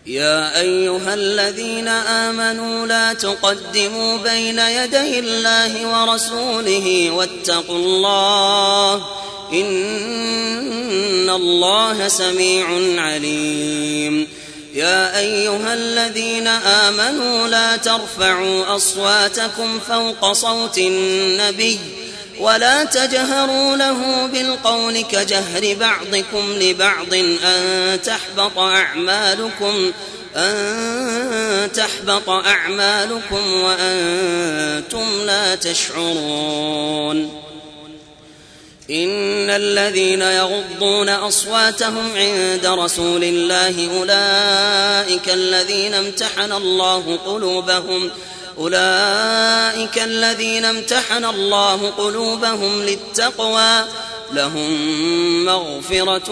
يا أيها الذين آمنوا لا تقدموا بين يدي الله ورسوله واتقوا الله إن الله سميع عليم. يا أيها الذين آمنوا لا ترفعوا أصواتكم فوق صوت النبي ولا تجهروا له بالقول كجهر بعضكم لبعض أن تحبط أعمالكم وأنتم لا تشعرون. إن الذين يغضون أصواتهم عند رسول الله أولئك الذين امتحن الله قلوبهم للتقوى لهم مغفرة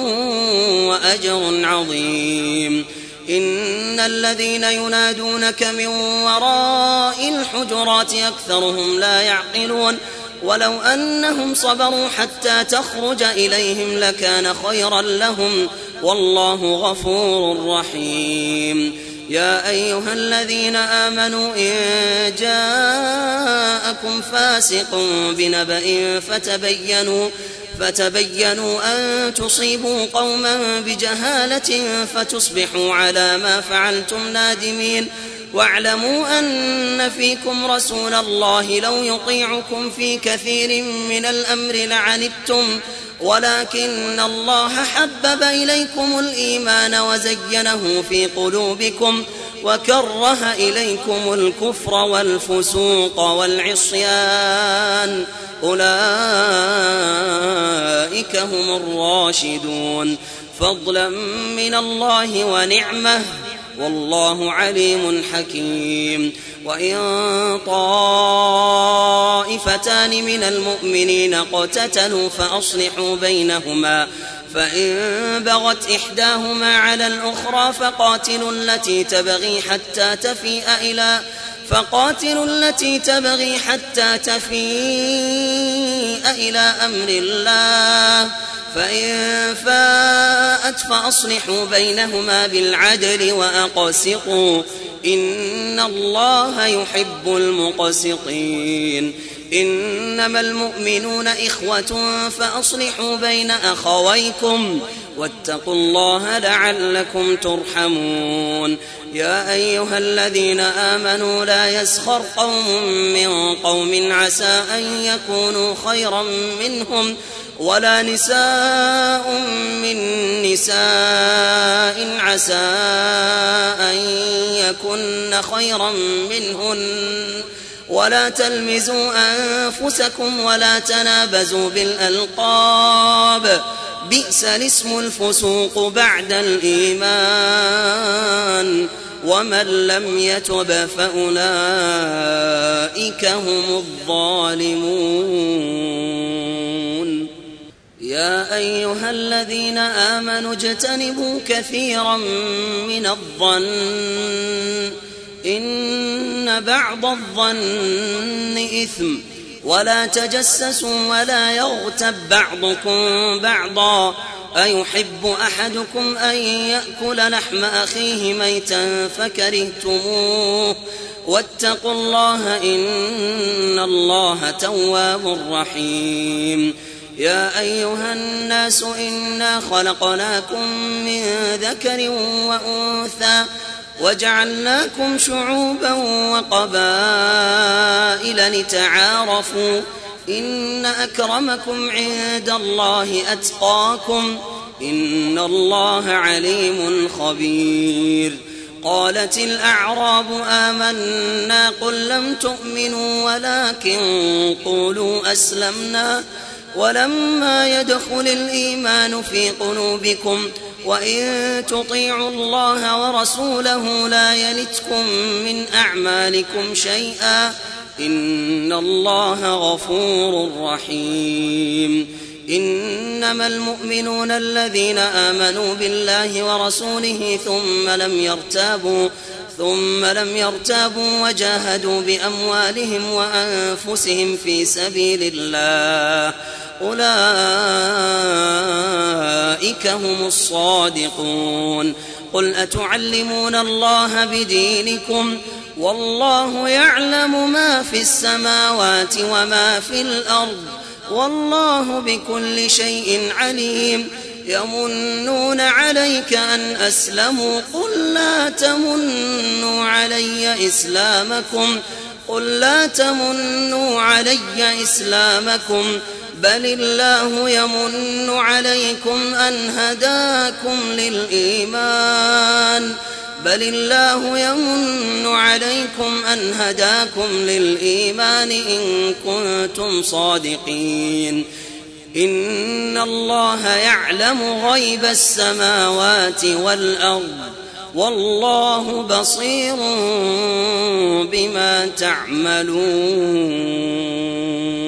وأجر عظيم. إن الذين ينادونك من وراء الحجرات أكثرهم لا يعقلون ولو أنهم صبروا حتى تخرج إليهم لكان خيرا لهم والله غفور رحيم. يا أيها الذين آمنوا إن جاءكم فاسق بنبأ فتبينوا أن تصيبوا قوما بجهالة فتصبحوا على ما فعلتم نادمين. واعلموا أن فيكم رسول الله لو يطيعكم في كثير من الأمر لعنتم ولكن الله حبب إليكم الإيمان وزينه في قلوبكم وكره إليكم الكفر والفسوق والعصيان أولئك هم الراشدون فضلا من الله ونعمه والله عليم حكيم. وإن طائفتان من المؤمنين اقتتلوا فأصلحوا بينهما فإن بغت إحداهما على الأخرى فقاتلوا التي تبغي حتى تفيء إلى أمر الله فإن فاءت فأصلحوا بينهما بالعدل وأقسطوا إن الله يحب المقسطين. إنما المؤمنون إخوة فأصلحوا بين أخويكم واتقوا الله لعلكم ترحمون. يا أيها الذين آمنوا لا يسخر قوم من قوم عسى أن يكونوا خيرا منهم ولا نساء من نساء عسى أن يكن خيرا منهن ولا تلمزوا أنفسكم ولا تنابزوا بالألقاب بئس الاسم الفسوق بعد الإيمان ومن لم يتب فأولئك هم الظالمون. يا أيها الذين آمنوا اجتنبوا كثيرا من الظن إن بعض الظن إثم ولا تجسسوا ولا يغتب بعضكم بعضا أيحب أحدكم أن يأكل لحم أخيه ميتا فكرهتموه واتقوا الله إن الله تواب رحيم. يا أيها الناس إنا خلقناكم من ذكر وأنثى وجعلناكم شعوبا وقبائل لتعارفوا إن أكرمكم عند الله أتقاكم إن الله عليم خبير. قالت الأعراب آمنا قل لم تؤمنوا ولكن قولوا أسلمنا ولما يدخل الإيمان في قلوبكم وإن تطيعوا الله ورسوله لا يلتكم من أعمالكم شيئا إن الله غفور رحيم. إنما المؤمنون الذين آمنوا بالله ورسوله ثم لم يرتابوا وجاهدوا بأموالهم وأنفسهم في سبيل الله أولئك هم الصادقون. قل أتعلمون الله بدينكم والله يعلم ما في السماوات وما في الأرض والله بكل شيء عليم يمنون عليك أن أسلموا قل لا تمنوا علي إسلامكم بل الله يمن عليكم أن هداكم للإيمان إن كنتم صادقين إن الله يعلم غيب السماوات والأرض والله بصير بما تعملون.